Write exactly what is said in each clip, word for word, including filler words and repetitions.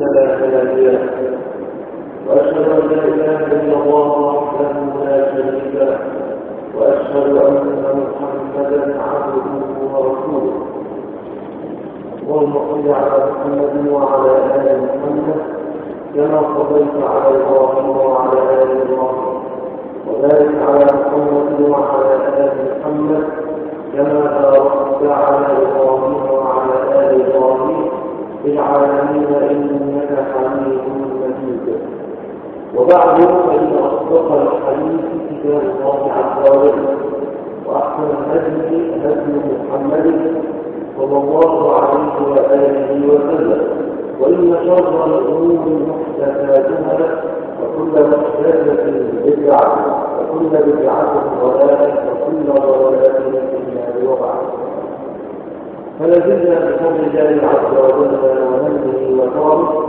فلا هادي له وأشهد أن لا إله إلا الله وحده لا شريك له وأشهد أن محمدا عبده ورسوله. اللهم صل على محمد وعلى آل محمد كما صليت على إبراهيم وعلى آل إبراهيم وبارك على محمد وعلى آل محمد كما باركت على إبراهيم وعلى آل إبراهيم في العالمين إنك حميد مجيد. وبعد فإن أصدق الحديث كتاب الله عز وجل وأحسن الهدي هدي محمد صلى الله عليه وآله وسلم وإن شر الأمور محدثاتها وكل محدثة بدعة وكل بدعة ضلالة وكل ضلالة في النار وبعد. فلازلنا بفضل الله عز وجل ومنه وكرمه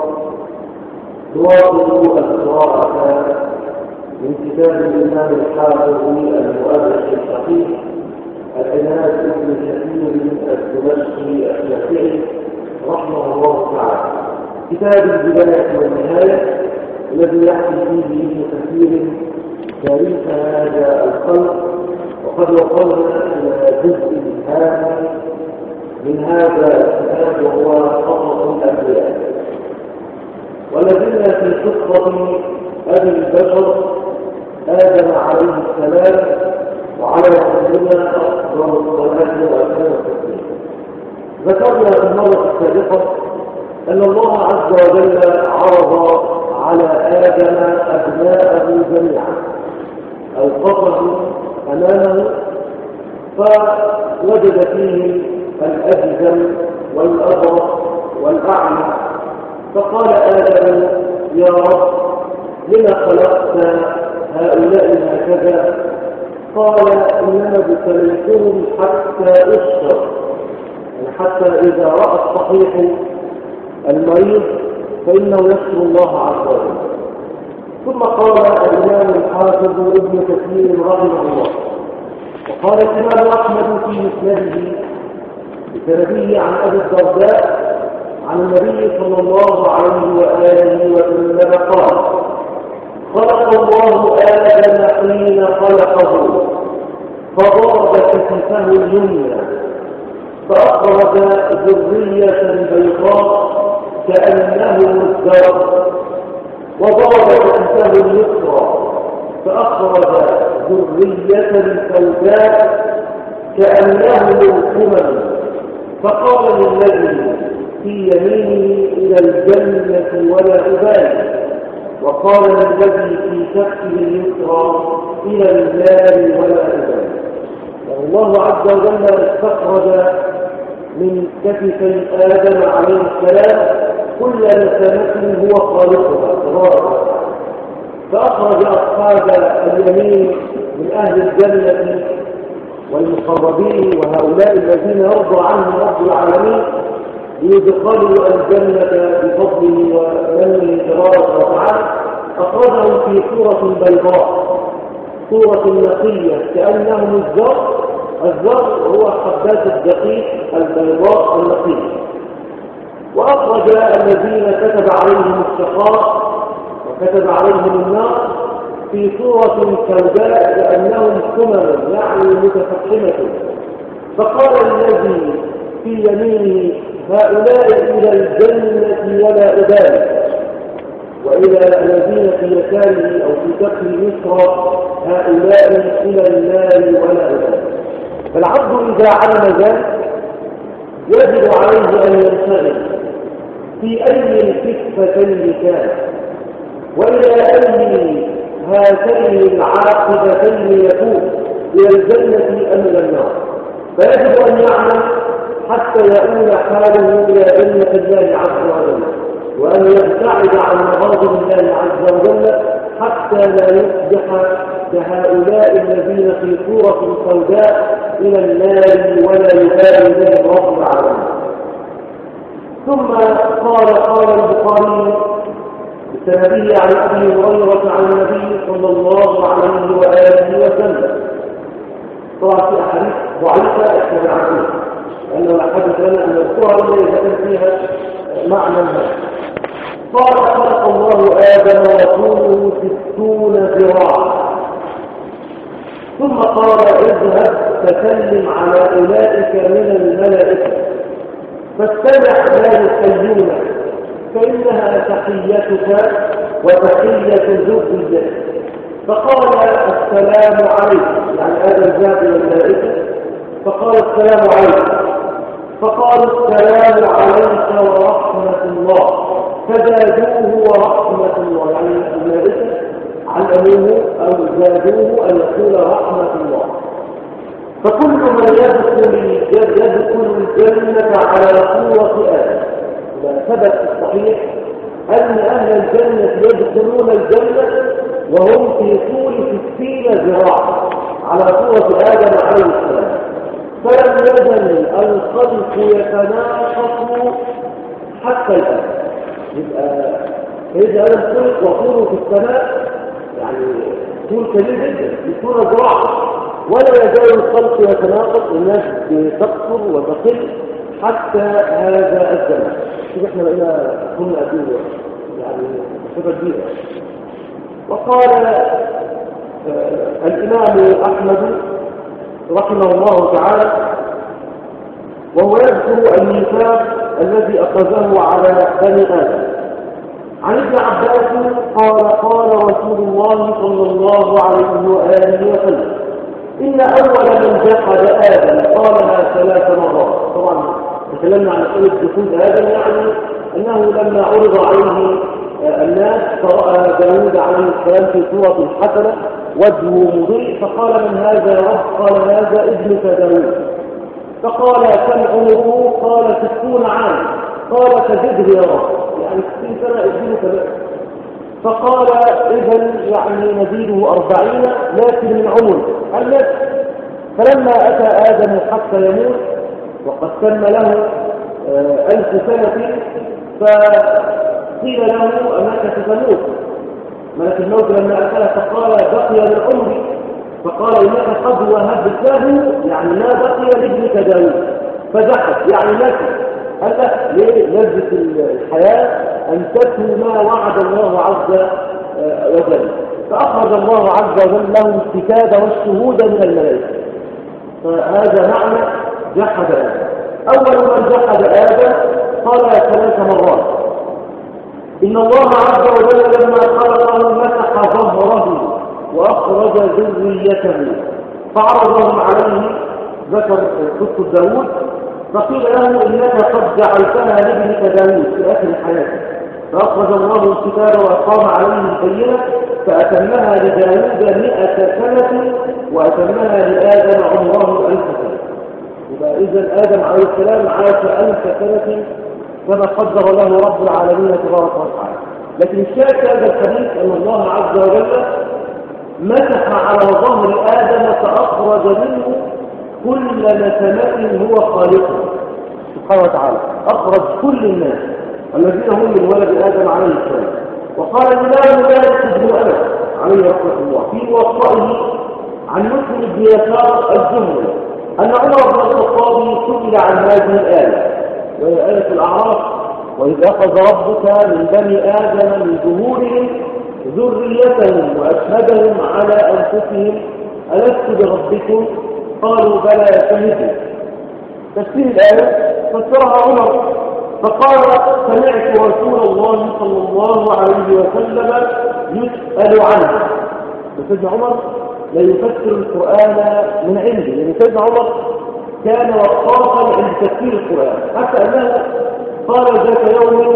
نواصل القراءة من كتاب الإمام الحافظ المؤرخ الفقيه العناد بن كثير الدمشقي الشافعي رحمه الله تعالى، كتاب البداية والنهاية الذي يحكي فيه ابن كثير تاريخ هذا الخلق. وقد وصلنا إلى جزء هام من هذا الكتاب وهو قصص الأنبياء، ولازلنا في قصة أبي البشر آدم عليه السلام وعلى رسولنا أفضل الصلاة وأتم التسليم. ذكرنا في المرة السابقة أن الله عز وجل عرض على آدم أبناءه جميعا، أوقفهم أمامه فوجد فيهم الأجزم والأبرص والأعمى، فقال آدم: يا رب لما خلقت هؤلاء هكذا؟ قال: إنما ابتليتهم حتى أشكر، يعني حتى إذا رأى الصحيح المريض فإنه يشكر الله عز وجل. ثم قال الإمام الحافظ ابن كثير رحمه الله: وقال الإمام أحمد في مسنده بسنده عن أبي الدرداء عن النبي صلى الله عليه وآله وسلم قال: خلق الله آدم حين خلقه فضرب كتفه اليمنى فأخرج ذرية بيضاء كأنه الزرق، وضرب كتفه اليسرى فأخرج ذرية سوداء كأنه القمم، فقال للذي في يمينه إلى الجنة ولا أبالي، وقال للذي في كفه اليسرى إلى النار ولا أبالي. والله عز وجل استخرج من كتفي آدم عليه السلام كل نسمة هو خالقها تبارك وتعالى، فأخرج أصحاب اليمين من أهل الجنة والمقربين وهؤلاء الذين يرضى عنهم رب العالمين ليدخلوا الجنة بفضله ومنه تبارك وتعالى. أخرجهم في صورة بيضاء، صورة نقية كأنهم الزر. الزر هو حبات الدقيق البيضاء النقية. وأخرج الذين كتب عليهم الشقاء وكتب عليهم النار في صورة سوداء كأنهم سمم، يعني متفحمة، فقال الذي في يمينه هؤلاء إلى الجنة ولا أبالي، وإلى الذين في يساره أو في كفه اليسرى هؤلاء إلى النار ولا أبالي. فالعبد إذا علم ذلك يجب عليه أن ينشغل في أي الكفتين كان وإلى أي هاتين العاقبتين يكون، إلى الجنة أم إلى النار. فيجب أن يعمل حتى يؤول حاله إلى جنة الله عز وجل، وأن يبتعد عن مغاضب الله عز وجل حتى لا يصبح كهؤلاء الذين في صورة سوداء إلى النار ولا يبالي بهم رب العالمين. ثم قال قال البخاري بسنده عن أبي هريرة عن النبي صلى الله عليه وآله وسلم. طبعا في أحاديث ضعيفة احنا نعرفها لأنه لا حدث لنا أن نذكرها إلا إذا كان فيها معنى ما. قال خلق الله آدم وطوله ستون ذراعا ثم قال اذهب فسلم على أولئك من الملائكة فاستمع لا يحيونك فإنها تحيتك وتحية ذريتك. فقال السلام عليكم، يعني آدم ذهب إلى الملائكة فقال السلام عليكم، فقال السلام عليك ورحمة الله، فزادوه ورحمة الله، يعني الملائكة علموه أو زادوه أن يقول رحمة الله. فكل من يدخل يدخل الجنة على صورة آدم. ثبت في الصحيح أن أهل الجنة يدخلون الجنة وهم في طول ستين ذراعا على صورة آدم عليه السلام، فلم يزل الخلق يتناقص حتى الآن. يبقى إذا آدم خلق وطوله في السماء يعني طول كبير جدا يكون ذراعا، ولا يزال الخلق يتناقص، الناس تكثر وتقل حتى هذا الزمن. شوف احنا بقينا كنا قديم يعني صفة كبيرة. وقال آه الإمام أحمد رحمه الله تعالى وهو يذكر الميثاق الذي أخذه على بني آدم عن ابن عباس قال قال رسول الله صلى الله عليه وآله وسلم إن أول من جحد آدم قالها ثلاث مرات. طبعا تكلمنا عن مسألة دخول آدم، يعني أنه لما عرض عليه الناس فرأى داود عليه السلام في صورة حسنة وجهه مضيء فقال من هذا يا رب؟ قال هذا ابنك داود. فقال كم عمره؟ قال ستون عاما. قال فزده يا رب، يعني ستين سنة ابنك بقى. فقال إذن يعني نزيده أربعين لكن من عمره الناس. فلما أتى آدم حتى يموت وقد تم له ألف سنة فقيل له أنك ستموت. ملك الموت لما أتاه فقال بقي من عمري، فقال إنك قد وهبت له، يعني ما بقي لابنك داود. فزحف يعني مات. قال لا، ليه؟ لذة الحياة أن تتلو ما وعد الله عز وجل. فأخرج الله عز وجل له الكتاب والشهود من الملائكة. فهذا معنى جحد آدم. أول من جحد آدم قال ثلاث مرات إن الله عز وجل لما خلقه مسح ظهره وأخرج ذريته فعرضهم عليه، ذكر قصة داود، فقيل له إنك قد جعلتها لابنك داود في آخر حياته، فأخرج الله الكتاب وأقام عليه البينة فأتمها لداود مئة سنة وأتمها لآدم عمره ألف سنة. يبقى إذن آدم عليه السلام عاش ألف سنة كما قدر له رب العالمين تبارك وتعالى. لكن الشاهد في هذا الحديث أن الله عز وجل مسح على ظهر آدم فأخرج منه كل نسمة هو خالقه سبحانه وتعالى، أخرج كل الناس الذين هم من ولد آدم عليه السلام. وقال الإمام مالك بن أنس عليه رحمة الله في موطئه عن مسلم بن يسار الزهري أن عمر بن الخطاب سئل عن هذه الآية، وهي آية الأعراف: وإذ أخذ ربك من بني آدم من ظهورهم ذريتهم وأشهدهم على أنفسهم ألست بربكم؟ قالوا بلى شهدنا. تفسير الآية فسرها عمر فقال سمعت رسول الله صلى الله عليه وسلم يسأل عنه. سيدنا عمر لا يفسر القرآن من عنده، لأن سيدنا عمر كان وقافا عند تفسير القرآن، حتى أنه قال ذات يوم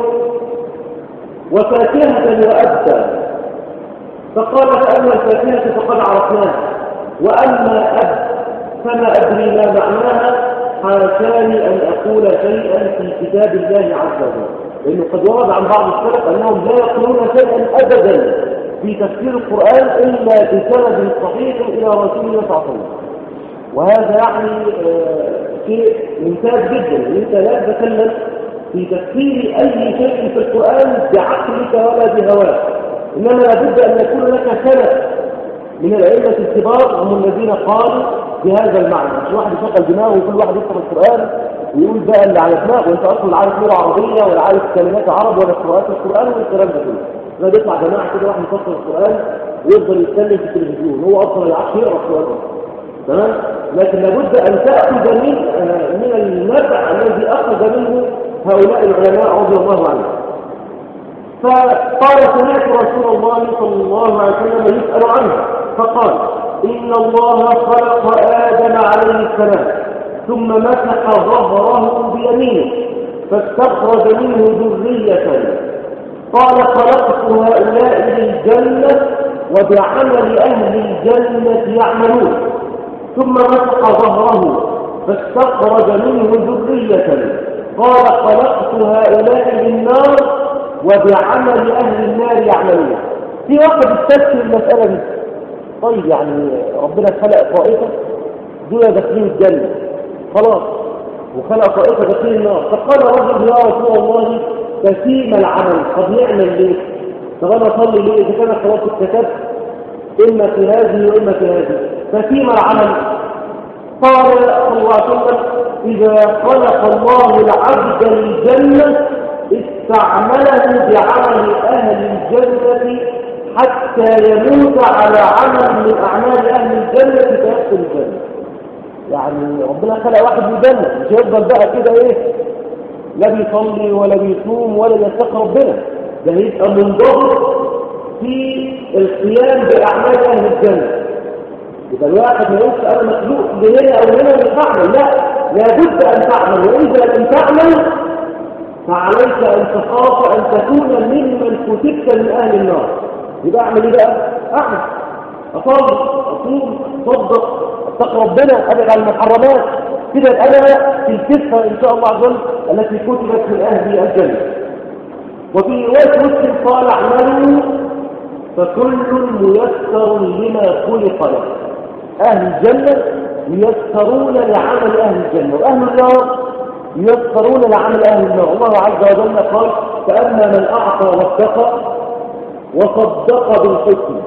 وفاكهة وأبدا، فقال فأما الفاكهة فقد عرفناها وأما أب فما أدري ما معناها، حاشاني أن أقول شيئا في كتاب الله عز وجل. لأنه قد ورد عن بعض السلف أنهم لا يقولون شيئا أبدا في تفسير القرآن إلا بسند صحيح إلى رسول الله صلى الله عليه وسلم. وهذا يعني شيء ممتاز جدا، أنت لا تتكلم في تفسير أي شيء في القرآن بعقلك ولا بهواك، إنما لابد أن يكون لك سند من الأئمة الكبار هم الذين قالوا بهذا المعنى، مش واحد يشغل دماغه وكل واحد يقرأ القرآن ويقول بقى اللي على دماغه، وانت اصلا لا عارف لغة عربية ولا عارف كلمات عرب ولا قراءات القرآن والكلام ده كله. لا بيطلع جماعة كده واحد يفسر القرآن ويفضل يتكلم في التلفزيون، هو اصلا ما يعرفش يقرأ القرآن. تمام؟ لكن لابد ان تأخذ من من النفع الذي اخذ منه هؤلاء العلماء رضي الله عنهم. فقال سمعت رسول الله صلى الله عليه وسلم يسأل عنه فقال إن الله خلق آدم عليه السلام ثم مسح ظهره بيمينه فاستخرج منه ذرية، قال خلقت هؤلاء للجنة وبعمل أهل الجنة يعملون، ثم مسح ظهره فاستخرج منه ذرية، قال خلقت هؤلاء للنار وبعمل أهل النار يعملون. في واحد استفسر المسألة دي، طيب يعني ربنا خلق طائفة دول داخلين الجنة خلاص، وخلق طائفة داخلين النار، فقال رجل يا رسول الله تسيم العمل، طب نعمل ليه؟ طب انا اصلي ليه اذا كان خلاص اتكتبت اما في هذه واما في هذه؟ تسيم العمل. قال صلى الله عليه وسلم اذا خلق الله العبد للجنة استعمله بعمل أهل الجنة حتى يموت على عمل من أعمال أهل الجنة فيدخل الجنة. يعني ربنا خلق واحد من الجنة، مش يفضل بقى كده إيه لا بيصلي ولا بيصوم ولا يتقي ربنا، ده يبقى منضبط في القيام بأعمال أهل الجنة. يبقى الواحد ما يقولش أنا مخلوق لهنا أو هنا مش هعمل، لا، لابد أن تعمل، وإذا لم تعمل فعليك أن تخاف أن تكون ممن كتبت من أهل النار. يبقى أعمل إيه بقى؟ أعمل، أصلي، أصوم، أصدق، أتقي ربنا، أبعد عن المحرمات، كده أنا في الكفة إن شاء الله عز وجل التي كتبت من أهل الجنة. وفي رواية مسلم قال اعملوا فكل ميسر لما خلق له. أهل الجنة ييسرون لعمل أهل الجنة، وأهل النار ييسرون لعمل أهل النار. الله عز وجل قال فأما من أعطى واتقى وصدق بالحسنى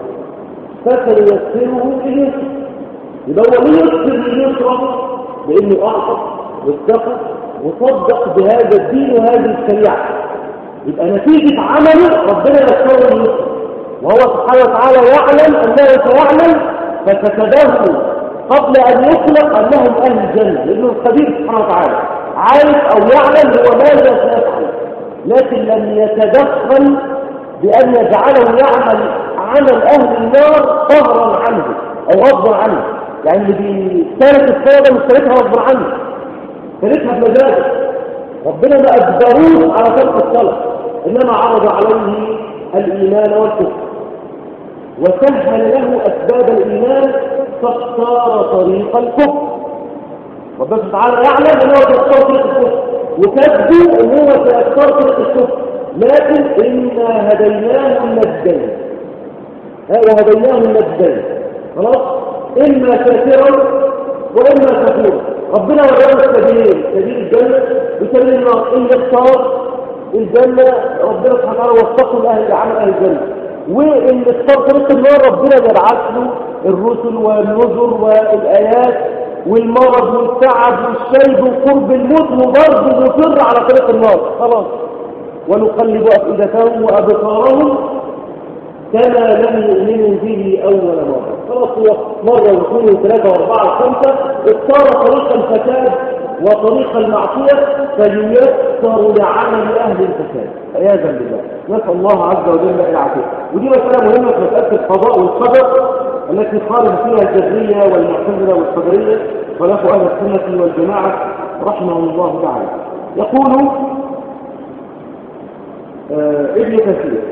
فسنيسره لليسر. يبقى هو ييسر لليسر لأنه أعطى واتقى وصدق بهذا الدين وهذه الشريعة، يبقى نتيجة عمله ربنا يسره لليسر، وهو سبحانه وتعالى يعلم أنه سيعمل فكتبه قبل أن يخلق أنهم أهل الجنة، لأنه الخبير سبحانه وتعالى عارف أو يعلم هو ماذا سيفعل، لكن لم يتدخل بأن يجعله يعمل عمل أهل النار قهرا عنه أو غضبا عنه. يعني اللي بيتارك الصلاة مش تاركها غضبا عنه، تاركها بمزاجه، ربنا ما أجبروه على ترك الصلاة، إنما عرض عليه الإيمان والكفر وسهل له أسباب الإيمان فاختار طريق الكفر. ربنا تعالى يعلم أنه سيختار طريق الكفر وكذبوا أنه سيختار طريق الكفر، لكن إنا هديناه النجدين، وهديناه النجدين خلاص، إما شاكرا وإما كفورا. ربنا ورانا السبيل، سبيل الجنة وسبيل النار. إن اختار الجنة ربنا سبحانه وتعالى وفقه لأهل عمل أهل الجنة، وإن اختار طريق النار ربنا يبعث له الرسل والنذر والآيات والمرض والتعب والشيب وقرب الموت وبرضه مصر على طريق النار خلاص. ونقلب أفئدتهم وأبصارهم كما لم يؤمنوا به أول مرة، خلاص هو مرة واثنين وثلاثة وأربعة وخمسة اختار طريق الفساد وطريق المعصية فييسر لعمل أهل الفساد عياذا بالله. نسأل الله عز وجل العافية. ودي مسألة مهمة في مسألة القضاء والقدر التي خالف فيها الجبرية والمعتزلة والقدرية خلاف أهل السنة والجماعة رحمهم الله تعالى. يقول آه ابن كثير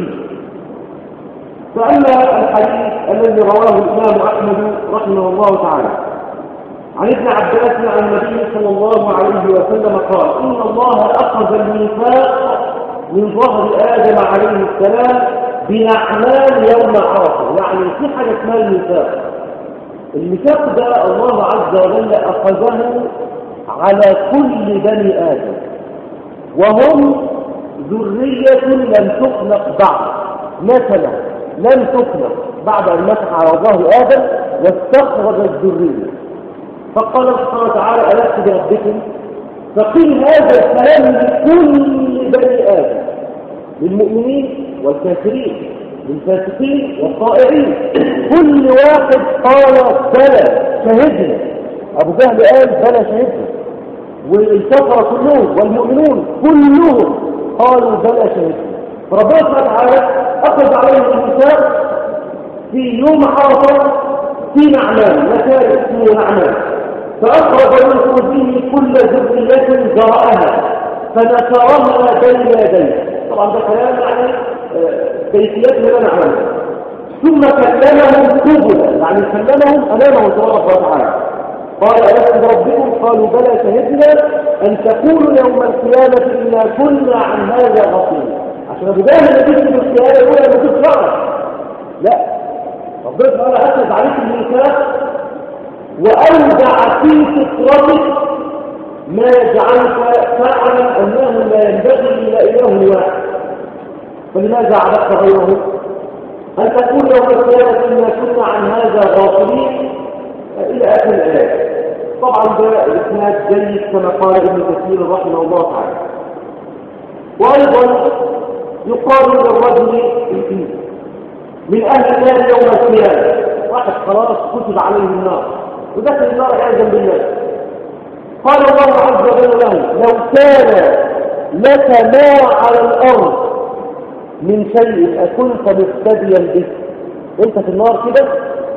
فأما الحديث الذي رواه الإمام أحمد رحمه الله تعالى عن ابن عباس عن النبي صلى الله عليه وسلم قال إن الله أخذ الميثاق من ظهر آدم عليه السلام بأعمال يوم عرفة. يعني في حاجة اسمها الميثاق. الميثاق ده الله عز وجل أخذه على كل بني آدم وهم ذرية لم تخلق بعد، مثلا لم تخلق بعد أن مسح على ظهر آدم واستخرج الذرية، فقال سبحانه وتعالى ألست بربكم؟ فقيل هذا الكلام لكل بني آدم، للمؤمنين والكافرين، للفاسقين والطائعين، كل واحد قال بلى شهدنا. أبو جهل قال بلى شهدنا، والكفر كلهم والمؤمنون كلهم قالوا بلى شهدنا. فربنا سبحانه وتعالى أخذ عليه الميثاق في يوم عرفة في نعمان، مكان اسمه نعمان، فأخرج من خبزه كل ذرية زرعها فنشرها بين يديه. طبعا ده كلام يعني كيفيته لا نعلمها. ثم كلمهم قبلا، يعني كلمهم أمامه تبارك وتعالى، قال ألست بربكم؟ قالوا بلى شهدنا أن تقولوا يوم القيامة إنا كنا عن هذا غافلين. عشان أبو جهل اللي بيكتب القيامة يقول أنا كنت فقط، لا، ربنا تعالى أخذ عليك الميثاق وأودع في فطرتك ما يجعلك تعلم أنه لا ينبغي إلى إله واحد، فلماذا عبدت غيره؟ أن تقول يوم القيامة إنا كنا عن هذا غافلين إلى آخر الآية. طبعا ده إسناد جيد كما قال ابن كثير رحمه الله تعالى. وأيضا يقال للرجل من أهل النار يوم القيامة، واحد خلاص كتب عليه النار ودخل النار عياذا بالله، قال الله عز وجل له لو كان لك ما على الأرض من شيء أكنت مفتديا به. أنت في النار كده،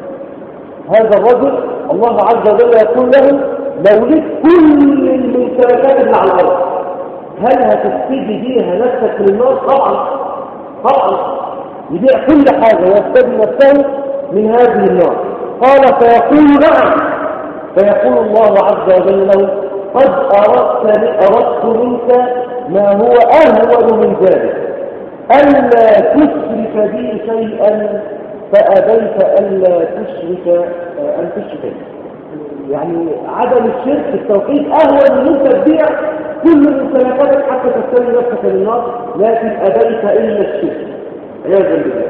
هذا الرجل الله عز وجل يقول له لو لك كل الممتلكات اللي على الأرض، هل هتفتدي بيها نفسك في النار؟ طبعا طبعا، يبيع كل حاجة ويفتدي نفسه من هذه النار. قال فيقول نعم، فيقول الله عز وجل له قد أردت, أردت منك ما هو أهون من ذلك، ألا تشرك بي شيئا فأبيت ألا تشرك أن تشرك. يعني عدم الشرك التوحيد أهون من أنت تبيع كل ممتلكاتك حتى تستوي نفسك للنار، لكن أبيت إلا الشرك عياذا بالله.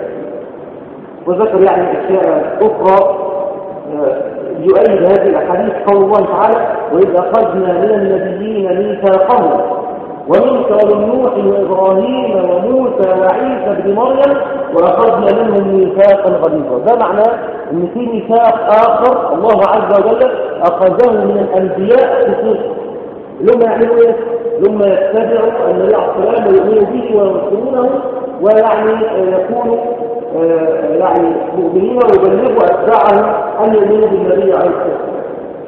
وذكر يعني أشياء أخرى يؤيد هذه الأحاديث، قول الله تعالى وإذ أخذنا من النبيين ميثاقهم ومنك ومن نوح وإبراهيم وموسى وعيسى بن مريم وأخذنا منهم ميثاقا غليظا. ده معناه أن في ميثاق آخر الله عز وجل أخذه من الأنبياء خصوصا، لما يعملوا إيه؟ لما يتبعوا النبي عليه الصلاة والسلام ويؤمنوا به وينصرونه، ويعني يكونوا يعني مؤمنين ويبلغوا أتباعهم أن يؤمنوا بالنبي عليه الصلاة والسلام.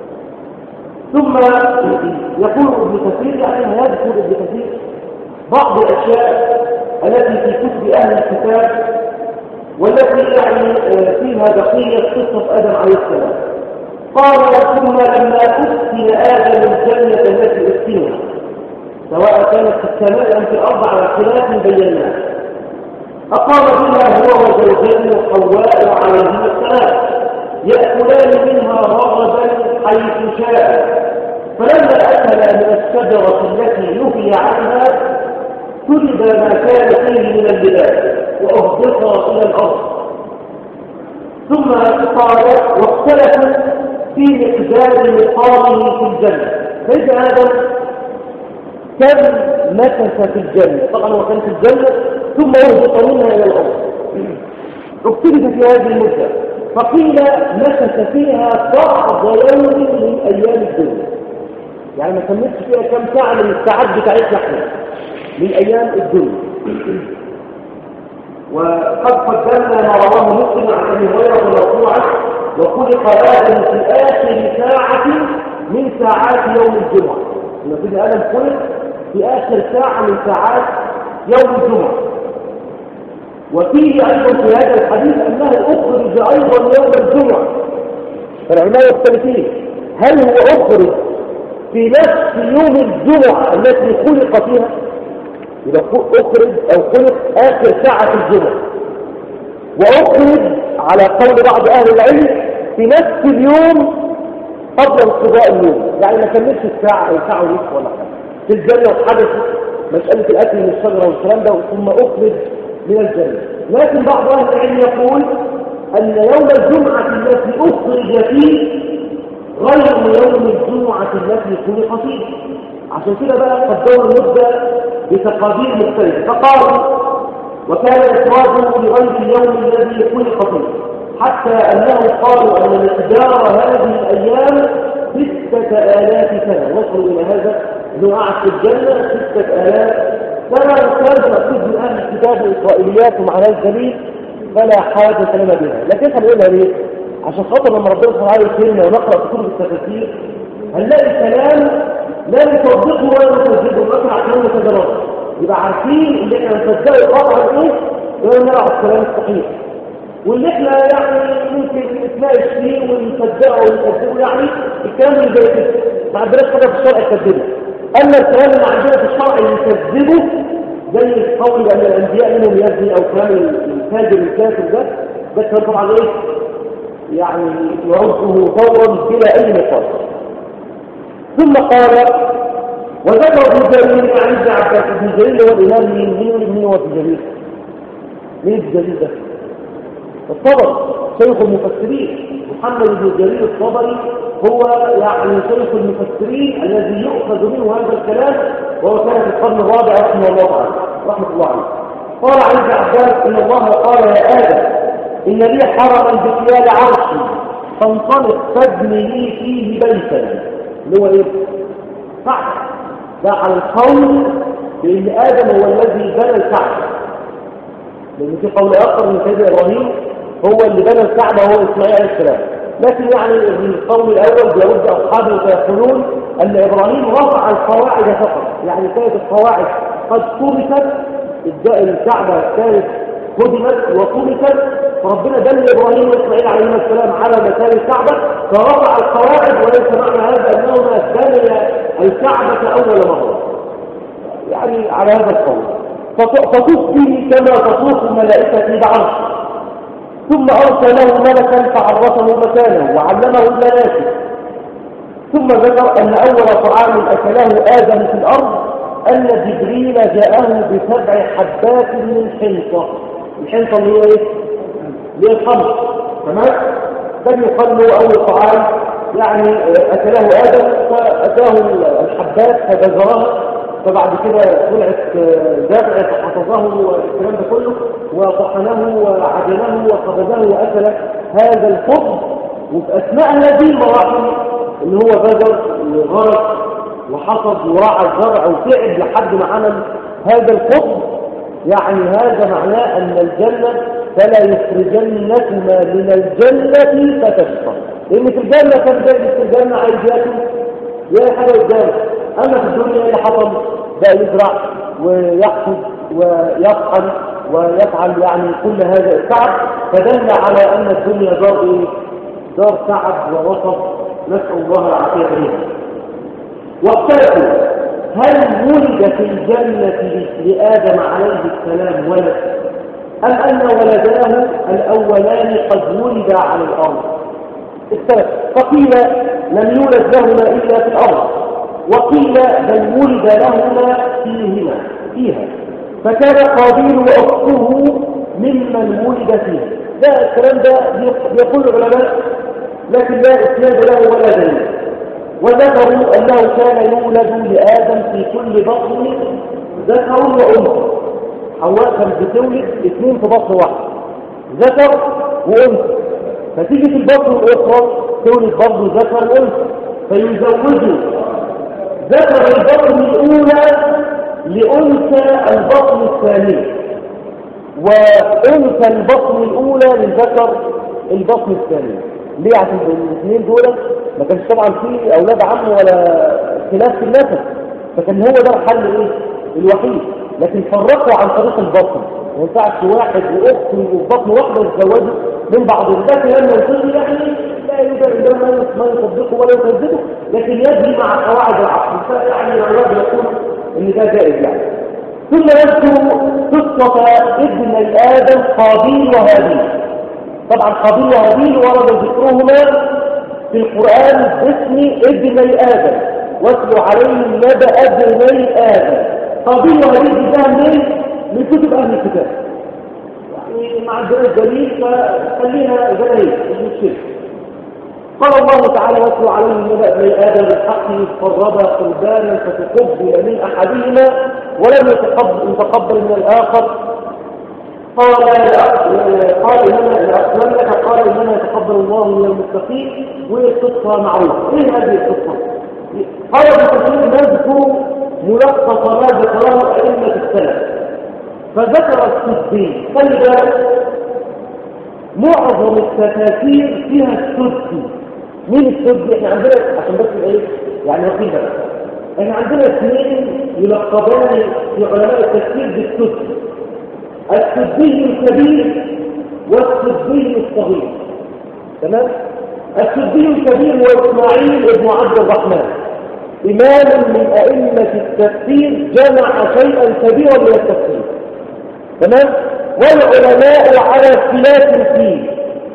ثم يقول ابن كثير، يعني يذكر ابن كثير بعض الأشياء التي في كتب أهل الكتاب والتي يعني فيها بقية قصة آدم عليه السلام. قال ثم لما أسكن آدم الجنة التي أسكنها، سواء كانت في السماء أم في الأرض على خلاف بيناه، أقام بها هو وزوجته وحواء عليهما السلام يأكلان منها رغدا حيث شاء، فلما أكل من الشجرة التي نهي عنها سلب ما كان فيه من اللباس وأهبط إلى الأرض. ثم قال واختلفوا في مقدار مقامه في الجنة، فإذا آدم كم مكث في الجنة؟ طبعا هو كان في الجنة ثم يهبط منها إلى الأرض، اختلف في هذه المدة، فقيل مكث فيها بعض يوم من أيام الدنيا، يعني ما كملتش فيها كم ساعة من الساعات بتاعتنا احنا من أيام الدنيا. وقد قدمنا ما رواه مسلم عن أبي هريرة مرفوعا وخلق آدم في آخر ساعة من ساعات يوم الجمعة، إن سيدنا آدم خلق في آخر ساعة من ساعات يوم الجمعة. وفيه أيضا في هذا الحديث أنه أخرج أيضا يوم الجمعة، فالعلماء يختلفين هل هو أخرج في نفس يوم الجمعة التي خلق فيها، إذا أخرج أو خلق آخر ساعة الجمعة، وأخرج على قول بعض أهل العلم في نفس اليوم قبل انقضاء اليوم، يعني ما كملش الساعة أو ساعة ونصف ولا حاجة في الجنة، وحدث مسألة الأكل من الشجرة والكلام ده ثم أخرج من الجنة. لكن بعض أهل العلم يقول أن يوم الجمعة التي أخرج فيه غير يوم الجمعة التي خلق فيه. عشان كده بقى قدروا المدة بتقادير مختلفة، فقالوا وكان إخراجه لغير اليوم الذي خلق فيه، حتى أنهم قالوا أن مقدار هذه الأيام ستة آلاف سنة. وصلوا إلى هذا أنه قعد في الجنة ستة آلاف سنة، وكان مكتوب من أهل الكتاب الإسرائيليات ومعناها الجليل فلا حاجة لنا بها. لكن احنا بنقولها ليه؟ عشان خاطر لما ربنا سبحانه وتعالى يكرمنا ونقرأ كتب التفاسير هنلاقي كلام لا نصدقه ولا نكذبه، لكن عشان نتجربه يبقى عارفين اللي احنا نصدقه قطعا ايه ولا نرى الكلام الصحيح، واللي احنا يعني ممكن نتناقش فيه ونصدقه ونكذبه، يعني الكلام اللي زي كده ما عندناش حاجه في الشرع يكذبه. اما الكلام اللي عندنا في الشرع اللي يكذبه زي القول بان الانبياء منهم يزني او كلام الفاجر الكافر ده، ده كان طبعا ايه يعني يرده فورا بلا اي نقاش. ثم قال وذكر ابن جرير عن ابن عباس. ابن جرير هو الامام مين مين هو ابن جرير؟ مين ابن جرير ده؟ الطبري شيخ المفسرين. محمد بن جرير الطبري هو يعني شيخ المفسرين الذي يؤخذ منه هذا الكلام، وهو كان في القرن الرابع رحمه الله تعالى رحمه الله عليه. قال عن ابن عباس ان الله قال يا ادم ان لي حرما بخلال عرشي فانطلق فابن لي فيه بيتا، اللي هو ايه؟ كعبه. ده على القول بان ادم هو الذي بنى الكعبه، لان في قول اخر من سيدنا ابراهيم هو اللي بنى الكعبه هو اسماعيل عليه السلام. لكن يعني القول الاول بيرد اصحابه فيقولون ان ابراهيم رفع القواعد فقط، يعني كانت القواعد قد تركت، الكعبه كانت هدمت وطرقت، فربنا دل ابراهيم واسماعيل عليهما السلام على مكان الكعبه فرفع القواعد، وليس معنى هذا انهما بنيا الكعبه اول مره، يعني على هذا القول. فتصبي كما تطوف الملائكه بعرش، ثم ارسل له ملكا فعرفه مكانه وعلمه المناسك. ثم ذكر ان اول طعام اكله ادم في الارض ان جبريل جاءه بسبع حبات من حنطه. الحنطه اللي هي ايه؟ اللي هي الخمر، تمام؟ ده يقال له اول طعام يعني اكله ادم، فاتاه الحبات فجزرها، فبعد كده طلعت زرع فحفظه والكلام ده كله وطحنه وعجنه وخبزه واكل هذا الخبز. وفي اثناء هذه المراحل اللي هو بذر وغرس وحصد وراعى الزرع وتعب لحد ما عمل هذا الخبز، يعني هذا معناه ان الجنه فلا يخرجنكما من الجنه فتشقى، لان في الجنه كان جالس في الجنه عايز ياكل يا حاجه قدامه، اما في الدنيا اللي حصل بقى يزرع ويحصد ويطحن ويفعل يعني كل هذا التعب، فدل على ان الدنيا دار ايه؟ دار تعب ووصف، نسال الله العافيه منها. واختلفوا هل ولد في الجنه لادم عليه السلام ولد ام ان ولداه الاولان قد ولد على الارض؟ اختلف، فقيل لم يولد لهما الا في الارض، وقيل بل ولد لهما فيهما فيها، فكان قابيل واخته ممن ولد فيها. ده الكلام ده يقول العلماء لكن لا اسناد له ولا دليل. وذكروا انه كان يولد لادم في كل بطن ذكر وانثى. حواء كانت بتولد اثنين في بطن واحد، ذكر وانثى، فتيجي في البطن الاخرى تولد برضه ذكر وانثى، فيزوجوا ذكر البطن الاولى لانثى البطن الثانيه، وانثى البطن الاولى لذكر البطن الثانيه. ليه؟ عشان الاثنين دول ما كانش طبعا فيه اولاد عم ولا خلاف في النسب، فكان هو ده الحل ايه الوحيد. لكن فرقوا عن طريق البطن، ما ينفعش واحد واخت وبطن واحده يتزوجوا من بعض. لكن لما يصير يعني لا يوجد ما يصدقه ولا يكذبه، لكن يجري مع قواعد العقل، يعني العلماء يقول ان ده جائز يعني. ثم يذكر قصه ابن ادم قابيل وهابيل. طبعا قابيل وهابيل ورد ذكرهما في القران باسم ابن ادم، واتلو عليهم نبأ ابني ادم. قابيل وهابيل ده منين؟ من كتب اهل الكتاب، يعني ما عندنا دليل فخلينا دليل مش مشكله. قال الله تعالى واتلو عليهم نبأ ابني آدم بالحق إذ قربا قربانا فتقبل من أحدهما ولم يتقبل يتقبل من الآخر قال قال إنما لأقبل لك قال إنما يتقبل الله من المتقين وهي القصة معروفة. إيه هذه القصة؟ قال ابن كثير نذكر ملخص ما ذكره أئمة السلف فذكر السدي. خلي بالك معظم التفاسير فيها السدي. مين السدي؟ احنا عندنا عشان بس ايه يعني نقيبه احنا عندنا اثنين يلقبان في علماء التفسير بالسدي، السدي الكبير والسدي الصغير. تمام؟ السدي الكبير هو اسماعيل ابن عبد الرحمن، إمام من أئمة التفسير، جمع شيئا كبيرا من التفسير. تمام؟ والعلماء على اختلاف فيه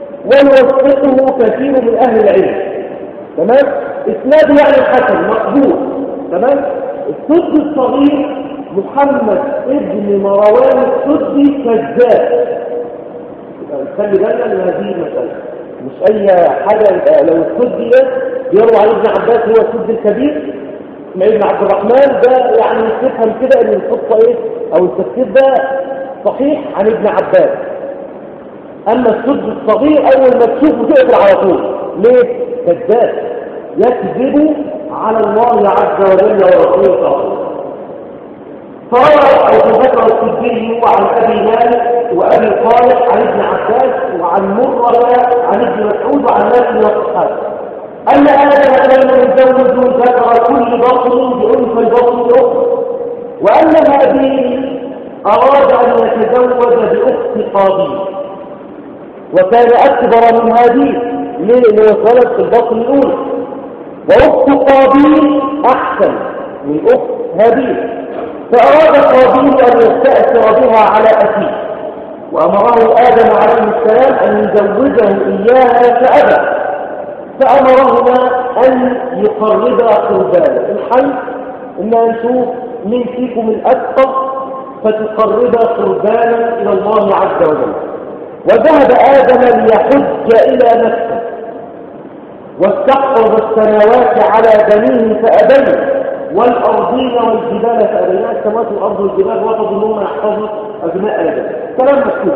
ويوثقه كثير من أهل العلم. تمام؟ إسناده يعني حسن مقبول. تمام؟ السدي الصغير محمد ابن مروان السدي كذاب. خلي بالنا من هذه المسألة، مش أي حاجة. لو السدي ده بيروى عن ابن عباس هو السدي الكبير اسماعيل بن عبد الرحمن، ده يعني تفهم كده ان القصة ايه او التفسير ده صحيح عن ابن عباس. اما السدي الصغير اول ما تشوفه تقفل على طول. ليه؟ كذاب يكذب على الله عز وجل ورسوله تعالى. فروى أو ذكر السدي عن أبي مالك وأبي صالح عن ابن عباس وعن مرة عن ابن مسعود وعن ناس من الصحابة أن آدم كان يتزوج ذكر كل بطن بأنثى البطن الأخرى، وأن هابيل أراد أن يتزوج بأخت قابيل وكان أكبر من هابيل لأنه اتولد في البطن الأولى، وأخت قابيل أحسن من أخت هابيل، فأراد قابيل أن يستأثر بها على أخيه وأمره آدم عليه السلام أن يزوجه إياها فأبى، فأمرهما أن يقربا قربانا. الحل إن نشوف من فيكم الأكثر فتقربا قربانا إلى الله عز وجل. وذهب آدم ليحج إلى مكة واستقرب السماوات على بنيه فأبين والأرضين والجبال فأبيناها. السماوات والأرض والجبال وقضوا أنهم يحفظوا أبناء آدم. كلام مكتوب.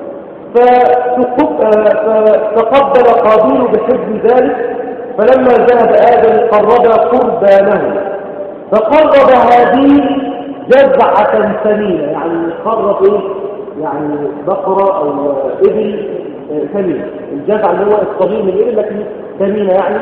فتقبل قابيل بحجم ذلك، فلما ذهب آدم قرب قربانه، فقرب هابيل جزعة ثمينة، يعني قرب إيه؟ يعني بقرة أو إبل ثمينة. الجزع اللي هو الصغير من الإبل لكن ثمينة يعني.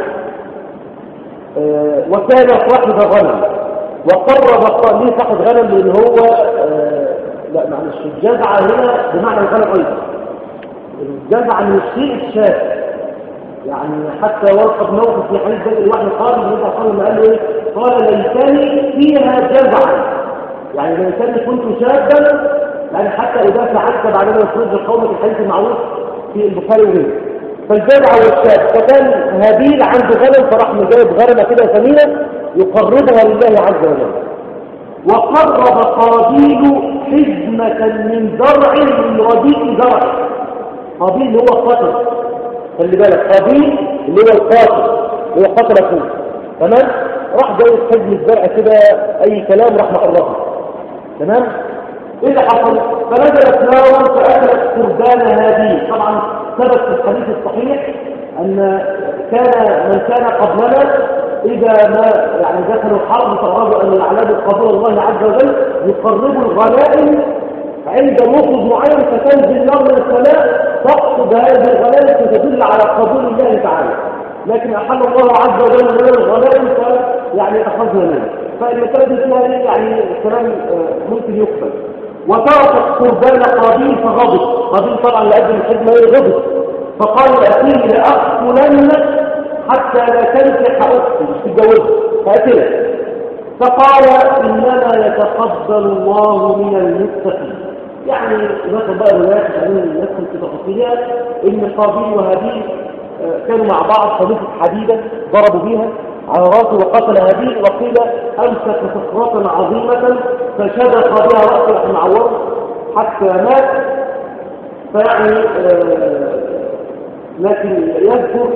آه وكان صاحب غنم وقرب ليه صاحب غنم لأن هو آه لا معلش الجزعة هنا بمعنى الغنم أيضا. الجزعة من الشيء الشاف، يعني حتى وصف موقف في حديث بدء الوحي قال النبي صلى الله عليه وسلم قال له ايه؟ قال ليتني فيها جزعة، يعني ليتني كنت شابا، يعني حتى إذا فعلت بعدما يخرج القوم في الحديث المعروف في البخاري وغيره. فالجزعة والشاب، فكان هابيل عنده غنم فراح مجايب غنمة كده ثمينة يقربها لله عز وجل. وقرب قابيل حزمة من زرع من رديء زرع. قابيل اللي هو قاتل، خلي بالك قابيل اللي هو القاتل اللي هو قتل اخوه. تمام؟ راح جايب حزم الزرع كده اي كلام راح مقربه. تمام؟ ايه اللي حصل؟ فنزلت نار فاكلت قربان هابيل. طبعا ثبت في الحديث الصحيح ان كان من كان قبلنا اذا ما يعني دخلوا الحرب فارادوا ان يعلموا قبول الله عز وجل يقربوا الغنائم عند موقف معين، فتنزل نار من السماء تقصد هذه الغنائم فتدل على قبول الله تعالى. لكن احل الله عز وجل من الغنائم فيعني اخذنا منه، فالمسألة فيها يعني كلام ممكن يقبل. وتركت قربان قابيل فغضب. قابيل طبعا لأجل الحزمة غضب، فقال لأخيه لأقتلنك حتى لا تنكح أختي، مش تتجوزها فأقتلك. فقال إنما يتقبل الله من المتقين. يعني ذكر بقى الروايات عن ندخل في تفاصيلها ان قابيل وهابيل كانوا مع بعض خليفة حديدة ضربوا بيها على راسه وقتل هابيل، وقيل امسك صخرة عظيمة فشدق بها راسه معور حتى مات. فيعني آه لكن يذكر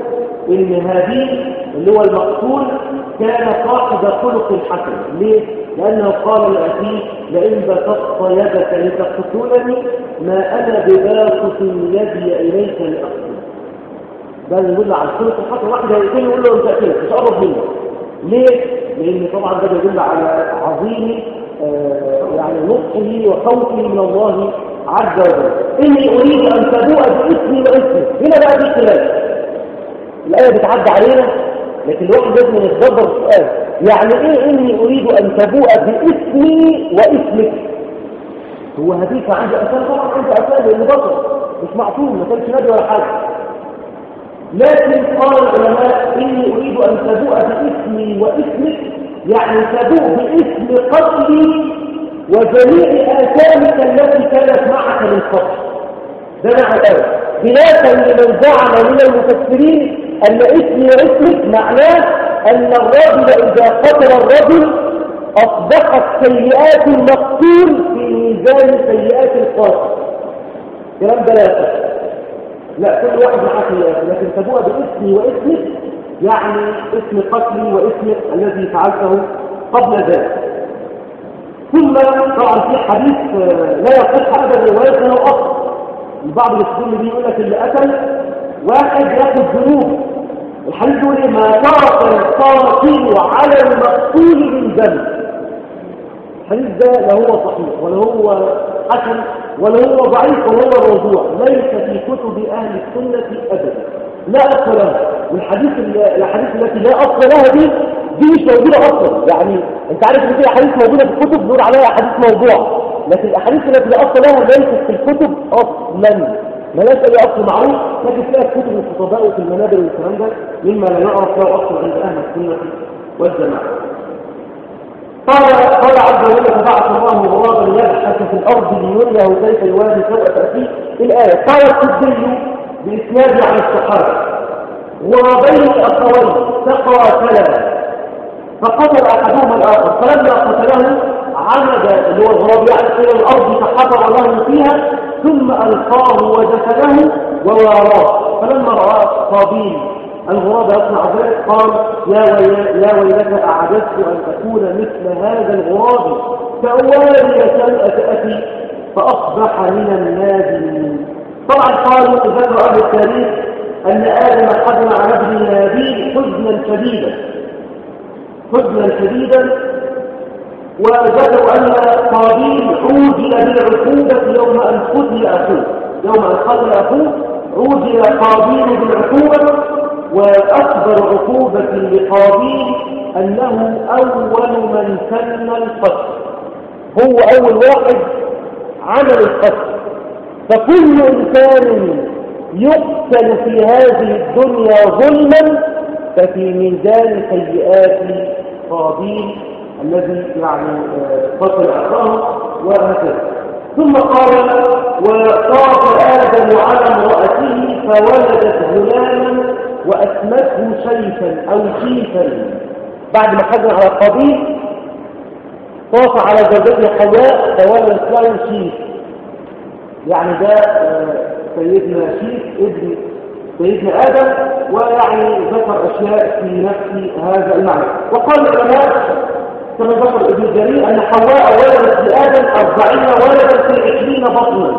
ان هابيل اللي هو المقتول كان صاحب خلق حسن. ليه؟ لانه قال لأخيه لئن بسطت يدك لتقتلني ما انا بباسط يدي اليك لاقتلك. ده يدل على الخلق الحسن. واحد هيقتله يقول له انت قتلت مش قرب منه. ليه؟ لان طبعا ده يدل على عظيم آه يعني نصحه وخوفه من الله عز وجل. اني اريد ان تبوء باسمي واسمي. هنا بقى في خلاف. الايه بتعدي علينا لكن الواحد لازم يتدبر السؤال، يعني ايه اني اريد ان تبوء باسمي واسمك؟ هو هديك عنده اثار؟ طبعا عنده اثار لانه بطل مش معصوم، ما كانش نبي ولا حاجه. لكن قال العلماء اني اريد ان تبوء باسمي واسمك، يعني تبوء باسم قتلي وجميع آثامك التي كانت معك من قبل. ده معنى الآية. خلافا لمن زعم من المفسرين أن اسمي واسمك معناه أن الرجل إذا قتل الرجل أصبحت سيئات المقتول في ميزان سيئات القاتل. كلام ده لا لا كل واحد معاه سيئات، لكن تبوء باسمي واسمك يعني اسم قتلي واسمك الذي فعلته قبل ذلك. ثم طبعا في حديث لا يصح ابدا روايته له اصل. البعض الاسلام بيقول لك اللي قتل واحد ياخذ ذنوب. الحديث بيقول ايه؟ ما ترك القاتل على المقتول من ذنب. الحديث ده لا هو صحيح ولا هو حسن ولا هو ضعيف ولا هو موضوع، ليس في كتب اهل السنه ابدا، لا اصل له. والحديث الاحاديث التي لا اصل لها دي دي مش موجوده اصلا. يعني انت عارف ان في احاديث موجوده في الكتب بنقول عليها احاديث موضوع، لكن الاحاديث التي لا اصل لها ليست في الكتب اصلا، ما ليس لها اصل معروف، لكن فيها في كتب الخطباء وفي المنابر والكلام ده مما لا يعرف له اصل عند اهل السنه والجماعه. قال قال عز وجل فبعث الله غرابا يبحث في الارض ليريه كيف يواري سوءة اخيه. الايه قال السدي باسناد عن الصحابه غرابين اخوين تقاتلا فقتل احدهما الاخر، فلما قتله عمد اللي هو الغراب يعني الى الارض فحفر له فيها ثم القاه ودفنه وواراه. فلما راى قابيل الغراب يصنع ذلك قال يا ويل يا ويلك اعجزت ان تكون مثل هذا الغراب كواري سوءة اخي فاصبح من النادمين. طبعا قالوا ذكر اهل التاريخ ان ادم حزن على ابنه هابيل حزنا شديدا حزنا شديدا وذكروا ان قابيل عوجل بالعقوبه يوم ان قتل اخوه يوم ان قتل اخوه عوجل قابيل بالعقوبه. واكبر عقوبه لقابيل انه اول من سن القتل، هو اول واحد عمل القتل. فكل انسان يقتل في هذه الدنيا ظلما ففي ميزان سيئات قابيل الذي يعني قتل اخاه وهكذا. ثم قال وطاف ادم على امراته فولدت غلاما واسمته شيفا او شيفا. بعد ما حزن على قابيل طاف على زوجته حواء فولدت له شيف، يعني ده سيدنا شيف ابن سيدنا آدم، ويعني ذكر أشياء في نفس هذا المعنى. وقال العلماء كما ذكر ابن جرير أن حواء ولدت لآدم أربعين ولدا في عشرين بطنا،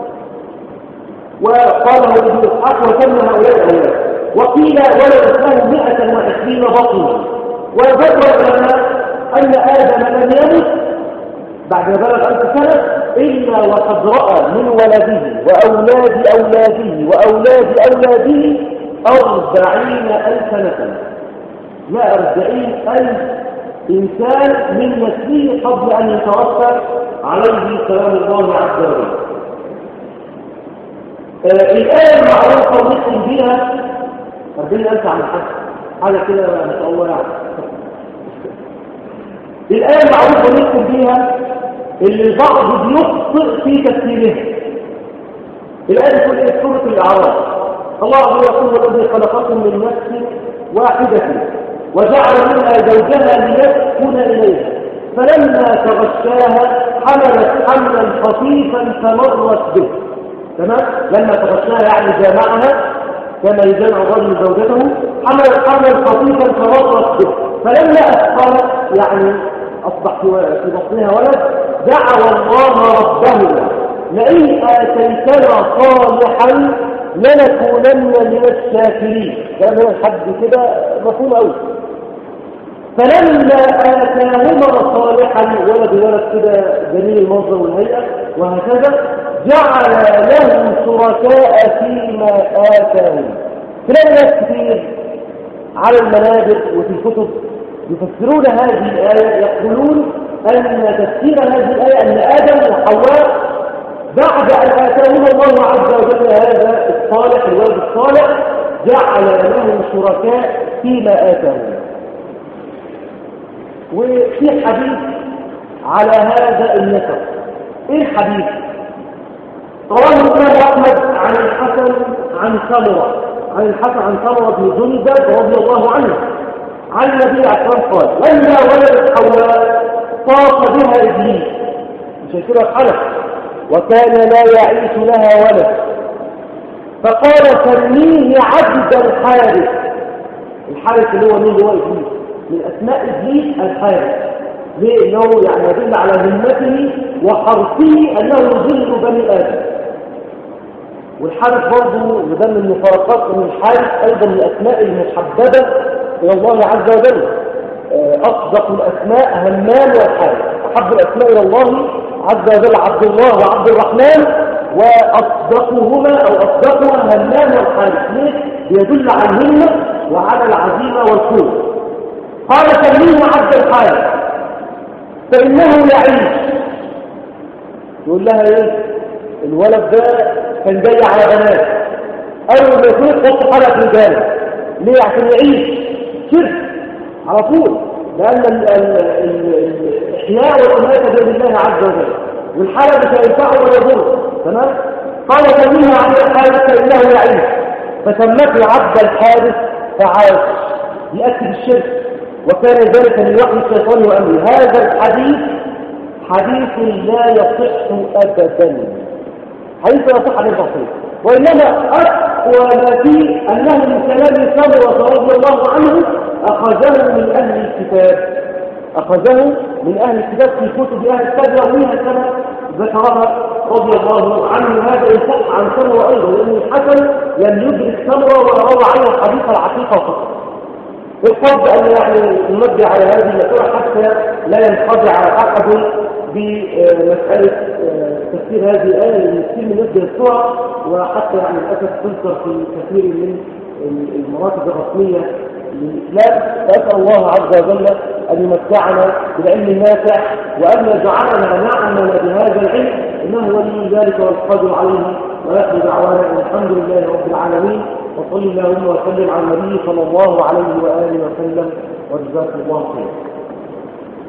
وقاله ابن إسحاق وسمى هؤلاء الأولاد، وقيل ولدت له مئة وعشرين بطنا. وذكر العلماء أن آدم لم يمت بعد بلغ ألف سنة إلا وقد رأى من ولده وأولاد أولاده وأولاد أولاده أربعين ألف سنة. لا أربعين ألف إنسان من نسله قبل أن يتوفى عليه سلام الله عز وجل. آه الآية المعروفة نختم بها أربعين ألف عن الحج حاجة كده ما شاء الله يعني. الآية المعروفة نختم بها اللي البعض بيخطئ في تفسيرها. الآية تقول إيه؟ سورة الأعراف الله يقول الذي خلقكم من نفس واحدة وجعل منها زوجها ليسكن إليها فلما تغشاها حملت حملا خفيفا فمرت به. تمام؟ لما تغشاها يعني جامعها كما يجمع الرجل زوجته حملت حملا خفيفا فوقت به، فلما أثقلت يعني أصبح في بطنها ولد دعوا الله ربهما لئن آتيتنا صالحا لنكونن من الشاكرين. كان هو الحد كده مفهوم قوي. فلما آتاهما صالحا ولد ولد كده جميل المنظر والهيئة وهكذا جعل له شركاء فيما آتاهم. تلاقي ناس كتير على المنابر وفي الكتب يفسرون هذه الآية يقولون أن تفسير هذه الآية أن آدم وحواء بعد أن آتاهما الله عز وجل هذا الصالح الولد الصالح جعل له شركاء فيما آتاهم. وفي حديث على هذا النسق. إيه الحديث؟ رواه الإمام أحمد عن الحسن عن سمرة عن الحسن عن سمرة بن جندب رضي الله عنه عن النبي عليه الصلاة والسلام قال لما ولدت حواء طاف بها إبليس مش كده الحلف وكان لا يعيش لها ولد فقال سميه عبد الحارث. الحارث اللي هو مين؟ اللي هو إبليس. من أسماء إبليس الحارث. ليه؟ إنه يعني يدل على همته وحرصه أنه يضل بني آدم. والحارث برضه يدل من المفارقات أن الحارث أيضا من الأسماء المحببة إلى الله عز وجل. أصدق الأسماء همام والحارث. أحب الأسماء إلى الله عز وجل عبد الله وعبد الرحمن، وأصدقهما أو أصدقها همام والحارث. ليه؟ بيدل على الهمة وعلى العزيمة والقوة. قال سميه عبد الحارث فإنه يعيش. يقول لها ايه؟ الولد ده كان جاي على بنات، اول ما يفوت حط حلقة في الجانب. ليه؟ عشان يعيش شرك على طول، لأن الإحياء والإماتة بيد الله عز وجل، والحلقة مش هينفعه ولا يضره. تمام؟ قال سميه عبد الحارث فإنه يعيش، فسمته عبد الحارث فعاش يأكد الشرك، وكان ذلك من وحي الشيطان وأمره. هذا الحديث حديث لا يصح أبدا، حديث لا يصح عليه البصير، وإنما أقوى ما فيه أنه من كلام سمرة رضي الله عنه أخذه من أهل الكتاب، أخذه من أهل الكتاب في كتب أهل الكتاب يرويها كما ذكرها رضي الله عنه. هذا يصح عن سمرة أيضا، لأن الحسن لم يدرك سمرة وروى عنه حديث العقيقة فقط. القصد أن يعني ننبه على هذه المسألة حتى لا ينخدع أحد بمسألة تفسير هذه الآية، لأن كثير من يبدأ الصور وحتى يعني للأسف تنكر في كثير من المراكز الرسمية للإسلام. فأسأل الله عز وجل أن يمتعنا بالعلم النافع وأن يجعلنا نعمل بهذا العلم، إنه ولي ذلك والقادر عليه. ويأخذ دعوانا الحمد لله رب العالمين، وصلى اللهم وسلم على النبي صلى الله عليه وآله وسلم، وجزاكم الله خيرا.